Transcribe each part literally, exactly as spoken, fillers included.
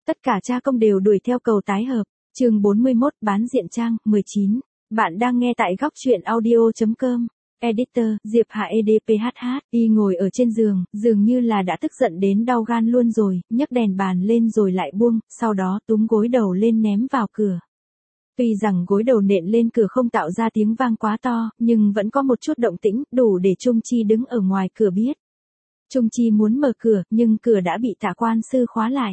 Tất cả cha công đều đuổi theo cầu tái hợp. Chương bốn mươi mốt bán diện trang, mười chín. Bạn đang nghe tại góc truyện audio.com. Editor, Diệp Hạ edphh, y ngồi ở trên giường, dường như là đã tức giận đến đau gan luôn rồi, nhấc đèn bàn lên rồi lại buông, sau đó túm gối đầu lên ném vào cửa. Tuy rằng gối đầu nện lên cửa không tạo ra tiếng vang quá to, nhưng vẫn có một chút động tĩnh, đủ để Trung Chi đứng ở ngoài cửa biết. Trung Chi muốn mở cửa, nhưng cửa đã bị Tạ quan sư khóa lại.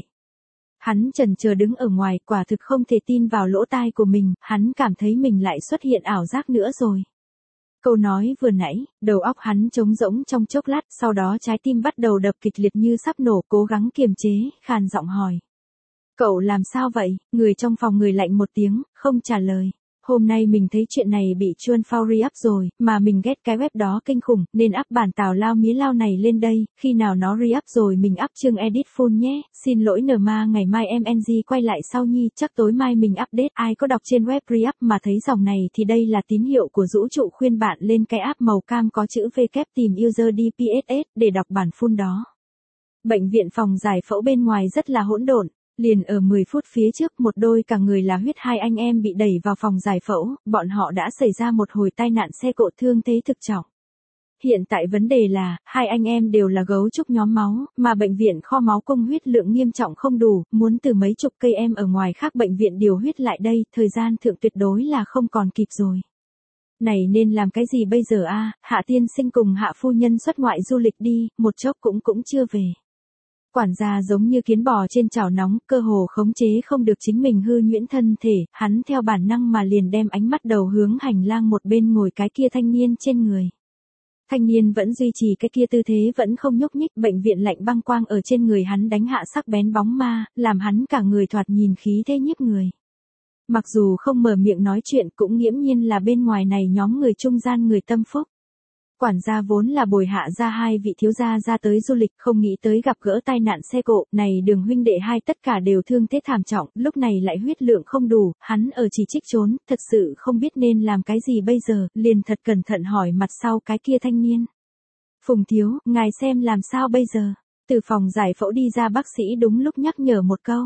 Hắn chần chờ đứng ở ngoài, quả thực không thể tin vào lỗ tai của mình, hắn cảm thấy mình lại xuất hiện ảo giác nữa rồi. Câu nói vừa nãy, đầu óc hắn trống rỗng trong chốc lát, sau đó trái tim bắt đầu đập kịch liệt như sắp nổ, cố gắng kiềm chế, khàn giọng hỏi. Cậu làm sao vậy? Người trong phòng người lạnh một tiếng, không trả lời. Hôm nay mình thấy chuyện này bị Chuan Phao re-up rồi, mà mình ghét cái web đó kinh khủng, nên up bản tào lao mía lao này lên đây, khi nào nó re-up rồi mình up chương edit full nhé, xin lỗi nờ ma ngày mai em en giê quay lại sau nhi, chắc tối mai mình update, ai có đọc trên web re-up mà thấy dòng này thì đây là tín hiệu của vũ trụ khuyên bạn lên cái app màu cam có chữ W tìm user đê pê ét ét để đọc bản full đó. Bệnh viện phòng giải phẫu bên ngoài rất là hỗn độn. Liền ở mười phút phía trước một đôi cả người là huyết hai anh em bị đẩy vào phòng giải phẫu, bọn họ đã xảy ra một hồi tai nạn xe cộ thương thế thực trọng. Hiện tại vấn đề là, hai anh em đều là gấu trúc nhóm máu, mà bệnh viện kho máu cung huyết lượng nghiêm trọng không đủ, muốn từ mấy chục cây em ở ngoài khác bệnh viện điều huyết lại đây, thời gian thượng tuyệt đối là không còn kịp rồi. Này nên làm cái gì bây giờ a? Hạ tiên sinh cùng Hạ phu nhân xuất ngoại du lịch đi, một chốc cũng cũng chưa về. Quản gia giống như kiến bò trên chảo nóng, cơ hồ khống chế không được chính mình hư nhuyễn thân thể, hắn theo bản năng mà liền đem ánh mắt đầu hướng hành lang một bên ngồi cái kia thanh niên trên người. Thanh niên vẫn duy trì cái kia tư thế vẫn không nhúc nhích, bệnh viện lạnh băng quang ở trên người hắn đánh hạ sắc bén bóng ma, làm hắn cả người thoạt nhìn khí thế nhiếp người. Mặc dù không mở miệng nói chuyện cũng nghiễm nhiên là bên ngoài này nhóm người trung gian người tâm phúc. Quản gia vốn là bồi Hạ ra hai vị thiếu gia ra tới du lịch, không nghĩ tới gặp gỡ tai nạn xe cộ, này Đường huynh đệ hai tất cả đều thương thế thảm trọng, lúc này lại huyết lượng không đủ, hắn ở chỉ trích trốn, thật sự không biết nên làm cái gì bây giờ, liền thật cẩn thận hỏi mặt sau cái kia thanh niên. Phùng thiếu, ngài xem làm sao bây giờ? Từ phòng giải phẫu đi ra bác sĩ đúng lúc nhắc nhở một câu.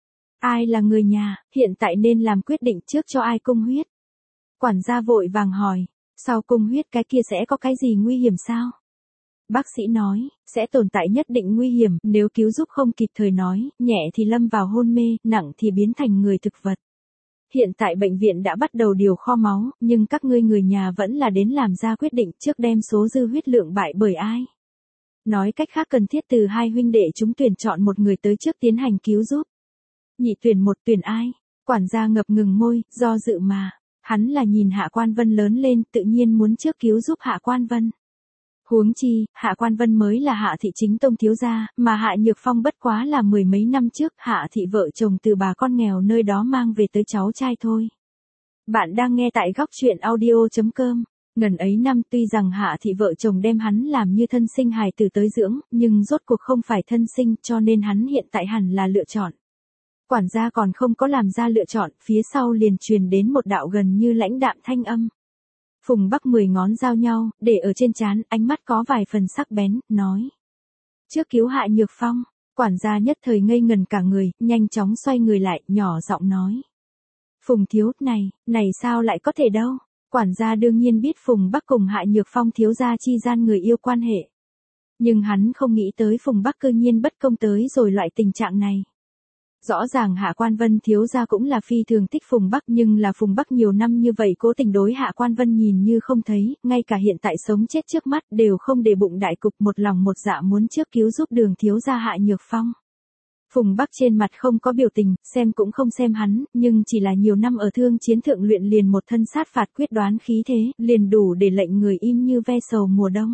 Ai là người nhà, hiện tại nên làm quyết định trước cho ai cung huyết? Quản gia vội vàng hỏi. Sau cung huyết cái kia sẽ có cái gì nguy hiểm sao? Bác sĩ nói, sẽ tồn tại nhất định nguy hiểm, nếu cứu giúp không kịp thời nói, nhẹ thì lâm vào hôn mê, nặng thì biến thành người thực vật. Hiện tại bệnh viện đã bắt đầu điều kho máu, nhưng các ngươi người nhà vẫn là đến làm ra quyết định trước đem số dư huyết lượng bại bởi ai. Nói cách khác cần thiết từ hai huynh đệ chúng tuyển chọn một người tới trước tiến hành cứu giúp. Nhị tuyển một tuyển ai? Quản gia ngập ngừng môi, do dự mà. Hắn là nhìn Hạ Quan Vân lớn lên, tự nhiên muốn trước cứu giúp Hạ Quan Vân. Huống chi, Hạ Quan Vân mới là Hạ thị chính tông thiếu gia, mà Hạ Nhược Phong bất quá là mười mấy năm trước, Hạ thị vợ chồng từ bà con nghèo nơi đó mang về tới cháu trai thôi. Bạn đang nghe tại góc truyện audio.com. Ngần ấy năm tuy rằng Hạ thị vợ chồng đem hắn làm như thân sinh hài tử tới dưỡng, nhưng rốt cuộc không phải thân sinh, cho nên hắn hiện tại hẳn là lựa chọn. Quản gia còn không có làm ra lựa chọn, phía sau liền truyền đến một đạo gần như lãnh đạm thanh âm. Phùng Bắc mười ngón giao nhau, để ở trên trán, ánh mắt có vài phần sắc bén, nói. Trước cứu Hạ Nhược Phong, quản gia nhất thời ngây ngần cả người, nhanh chóng xoay người lại, nhỏ giọng nói. Phùng thiếu, này, này sao lại có thể đâu? Quản gia đương nhiên biết Phùng Bắc cùng Hạ Nhược Phong thiếu gia chi gian người yêu quan hệ. Nhưng hắn không nghĩ tới Phùng Bắc cư nhiên bất công tới rồi loại tình trạng này. Rõ ràng Hạ Quan Vân thiếu gia cũng là phi thường thích Phùng Bắc, nhưng là Phùng Bắc nhiều năm như vậy cố tình đối Hạ Quan Vân nhìn như không thấy, ngay cả hiện tại sống chết trước mắt đều không để bụng đại cục, một lòng một dạ muốn trước cứu giúp Đường thiếu gia Hạ Nhược Phong. Phùng Bắc trên mặt không có biểu tình, xem cũng không xem hắn, nhưng chỉ là nhiều năm ở thương chiến thượng luyện liền một thân sát phạt quyết đoán khí thế, liền đủ để lệnh người im như ve sầu mùa đông.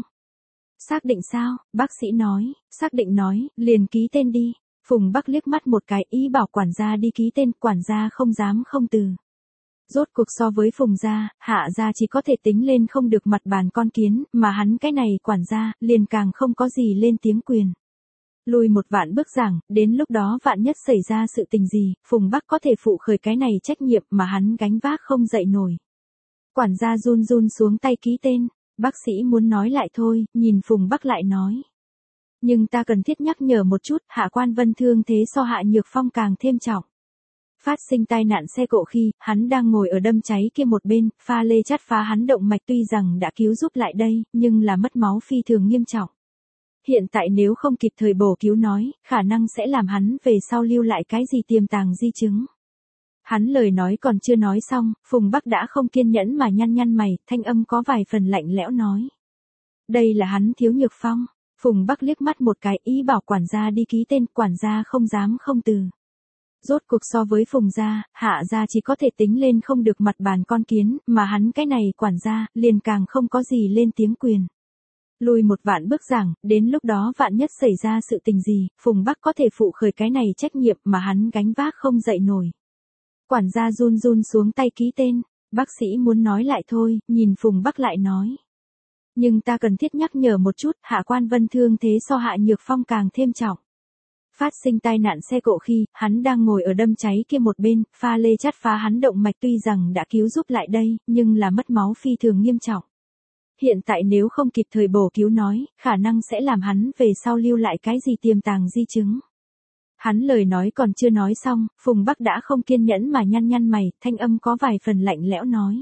Xác định sao? Bác sĩ nói, xác định nói, liền ký tên đi. Phùng Bắc liếc mắt một cái, ý bảo quản gia đi ký tên, quản gia không dám không từ. Rốt cuộc so với Phùng gia, Hạ gia chỉ có thể tính lên không được mặt bàn con kiến, mà hắn cái này quản gia, liền càng không có gì lên tiếng quyền. Lùi một vạn bước giảng, đến lúc đó vạn nhất xảy ra sự tình gì, Phùng Bắc có thể phụ khởi cái này trách nhiệm mà hắn gánh vác không dậy nổi. Quản gia run run xuống tay ký tên, bác sĩ muốn nói lại thôi, nhìn Phùng Bắc lại nói. Nhưng ta cần thiết nhắc nhở một chút, Hạ Quan Vân thương thế so Hạ Nhược Phong càng thêm trọng. Phát sinh tai nạn xe cộ khi hắn đang ngồi ở đâm cháy kia một bên, pha lê chắt phá hắn động mạch tuy rằng đã cứu giúp lại đây, nhưng là mất máu phi thường nghiêm trọng. Hiện tại nếu không kịp thời bổ cứu nói, khả năng sẽ làm hắn về sau lưu lại cái gì tiềm tàng di chứng. Hắn lời nói còn chưa nói xong, Phùng Bắc đã không kiên nhẫn mà nhăn nhăn mày, thanh âm có vài phần lạnh lẽo nói. Đây là hắn Thiếu Nhược Phong. Phùng Bắc liếc mắt một cái ý bảo quản gia đi ký tên, quản gia không dám không từ. Rốt cuộc so với Phùng gia, Hạ gia chỉ có thể tính lên không được mặt bàn con kiến, mà hắn cái này quản gia, liền càng không có gì lên tiếng quyền. Lùi một vạn bước giảng, đến lúc đó vạn nhất xảy ra sự tình gì, Phùng Bắc có thể phụ khởi cái này trách nhiệm mà hắn gánh vác không dậy nổi. Quản gia run run xuống tay ký tên, bác sĩ muốn nói lại thôi, nhìn Phùng Bắc lại nói. Nhưng ta cần thiết nhắc nhở một chút, Hạ Quan Vân thương thế so Hạ Nhược Phong càng thêm trọng. Phát sinh tai nạn xe cộ khi hắn đang ngồi ở đâm cháy kia một bên, pha lê chắt phá hắn động mạch tuy rằng đã cứu giúp lại đây, nhưng là mất máu phi thường nghiêm trọng. Hiện tại nếu không kịp thời bổ cứu nói, khả năng sẽ làm hắn về sau lưu lại cái gì tiềm tàng di chứng. Hắn lời nói còn chưa nói xong, Phùng Bắc đã không kiên nhẫn mà nhăn nhăn mày, thanh âm có vài phần lạnh lẽo nói.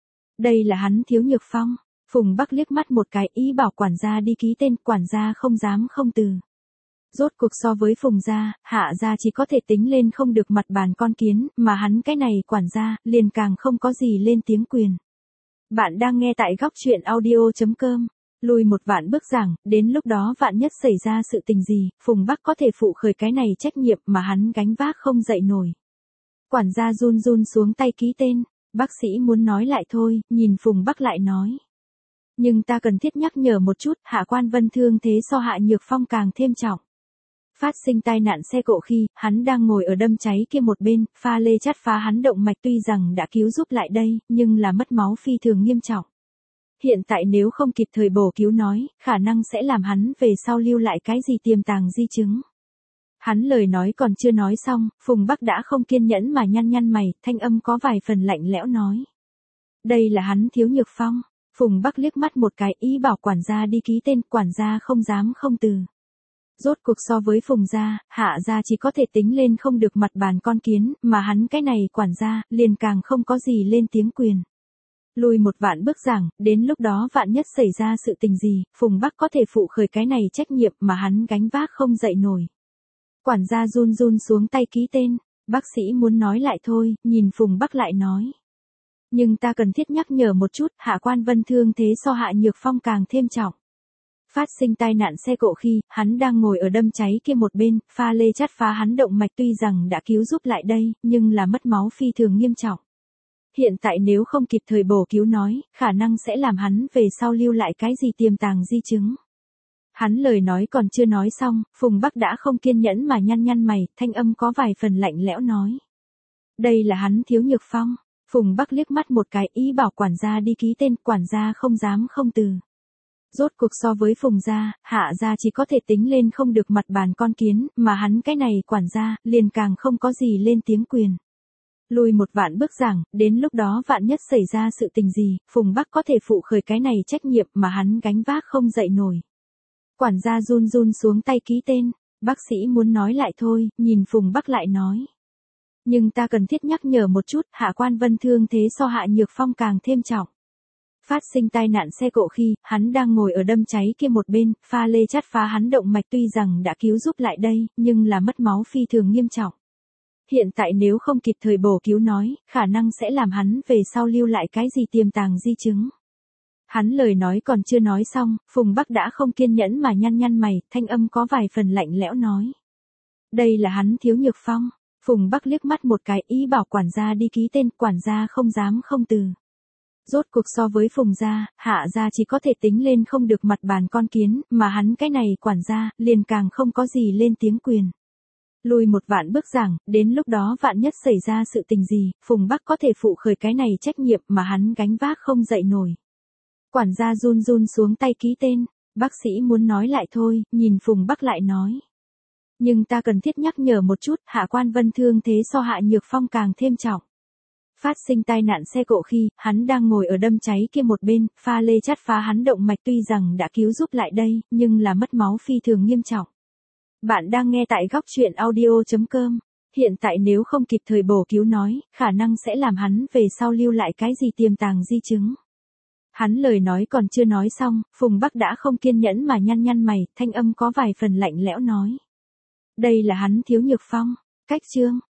Đây là hắn Thiếu Nhược Phong. Phùng Bắc liếc mắt một cái ý bảo quản gia đi ký tên, quản gia không dám không từ. Rốt cuộc so với Phùng gia, Hạ gia chỉ có thể tính lên không được mặt bàn con kiến, mà hắn cái này quản gia, liền càng không có gì lên tiếng quyền. Bạn đang nghe tại góc truyện audio chấm com. Lùi một vạn bước giảng, đến lúc đó vạn nhất xảy ra sự tình gì, Phùng Bắc có thể phụ khởi cái này trách nhiệm mà hắn gánh vác không dậy nổi. Quản gia run run xuống tay ký tên, bác sĩ muốn nói lại thôi, nhìn Phùng Bắc lại nói. Nhưng ta cần thiết nhắc nhở một chút, Hạ Quan Vân thương thế so Hạ Nhược Phong càng thêm trọng. Phát sinh tai nạn xe cộ khi hắn đang ngồi ở đâm cháy kia một bên, pha lê chắt phá hắn động mạch tuy rằng đã cứu giúp lại đây, nhưng là mất máu phi thường nghiêm trọng. Hiện tại nếu không kịp thời bổ cứu nói, khả năng sẽ làm hắn về sau lưu lại cái gì tiềm tàng di chứng. Hắn lời nói còn chưa nói xong, Phùng Bắc đã không kiên nhẫn mà nhăn nhăn mày, thanh âm có vài phần lạnh lẽo nói. Đây là hắn Thiếu Nhược Phong. Phùng Bắc liếc mắt một cái ý bảo quản gia đi ký tên, quản gia không dám không từ. Rốt cuộc so với Phùng gia, Hạ gia chỉ có thể tính lên không được mặt bàn con kiến, mà hắn cái này quản gia, liền càng không có gì lên tiếng quyền. Lùi một vạn bước giảng, đến lúc đó vạn nhất xảy ra sự tình gì, Phùng Bắc có thể phụ khởi cái này trách nhiệm mà hắn gánh vác không dậy nổi. Quản gia run run xuống tay ký tên, bác sĩ muốn nói lại thôi, nhìn Phùng Bắc lại nói. Nhưng ta cần thiết nhắc nhở một chút, Hạ Quan Vân thương thế so Hạ Nhược Phong càng thêm trọng. Phát sinh tai nạn xe cộ khi hắn đang ngồi ở đâm cháy kia một bên, pha lê chắt phá hắn động mạch tuy rằng đã cứu giúp lại đây, nhưng là mất máu phi thường nghiêm trọng. Hiện tại nếu không kịp thời bổ cứu nói, khả năng sẽ làm hắn về sau lưu lại cái gì tiềm tàng di chứng. Hắn lời nói còn chưa nói xong, Phùng Bắc đã không kiên nhẫn mà nhăn nhăn mày, thanh âm có vài phần lạnh lẽo nói. Đây là hắn Thiếu Nhược Phong. Phùng Bắc liếc mắt một cái ý bảo quản gia đi ký tên, quản gia không dám không từ. Rốt cuộc so với Phùng gia, Hạ gia chỉ có thể tính lên không được mặt bàn con kiến, mà hắn cái này quản gia, liền càng không có gì lên tiếng quyền. Lùi một vạn bước giảng, đến lúc đó vạn nhất xảy ra sự tình gì, Phùng Bắc có thể phụ khởi cái này trách nhiệm mà hắn gánh vác không dậy nổi. Quản gia run run xuống tay ký tên, bác sĩ muốn nói lại thôi, nhìn Phùng Bắc lại nói. Nhưng ta cần thiết nhắc nhở một chút, Hạ Quan Vân thương thế so Hạ Nhược Phong càng thêm trọng. Phát sinh tai nạn xe cộ khi hắn đang ngồi ở đâm cháy kia một bên, pha lê chắt phá hắn động mạch tuy rằng đã cứu giúp lại đây, nhưng là mất máu phi thường nghiêm trọng. Hiện tại nếu không kịp thời bổ cứu nói, khả năng sẽ làm hắn về sau lưu lại cái gì tiềm tàng di chứng. Hắn lời nói còn chưa nói xong, Phùng Bắc đã không kiên nhẫn mà nhăn nhăn mày, thanh âm có vài phần lạnh lẽo nói. Đây là hắn Thiếu Nhược Phong. Phùng Bắc liếc mắt một cái ý bảo quản gia đi ký tên, quản gia không dám không từ. Rốt cuộc so với Phùng gia, Hạ gia chỉ có thể tính lên không được mặt bàn con kiến, mà hắn cái này quản gia, liền càng không có gì lên tiếng quyền. Lùi một vạn bước giảng, đến lúc đó vạn nhất xảy ra sự tình gì, Phùng Bắc có thể phụ khởi cái này trách nhiệm mà hắn gánh vác không dậy nổi. Quản gia run run xuống tay ký tên, bác sĩ muốn nói lại thôi, nhìn Phùng Bắc lại nói. Nhưng ta cần thiết nhắc nhở một chút, Hạ Quan Vân thương thế so Hạ Nhược Phong càng thêm trọng. phát sinh tai nạn xe cộ khi hắn đang ngồi ở đâm cháy kia một bên, pha lê chát phá hắn động mạch tuy rằng đã cứu giúp lại đây, nhưng là mất máu phi thường nghiêm trọng. Bạn đang nghe tại góc chuyện audio chấm com. Hiện tại nếu không kịp thời bổ cứu nói, khả năng sẽ làm hắn về sau lưu lại cái gì tiềm tàng di chứng. Hắn lời nói còn chưa nói xong, Phùng Bắc đã không kiên nhẫn mà nhăn nhăn mày, thanh âm có vài phần lạnh lẽo nói. Đây là hắn Thiếu Nhược Phong, cách chương,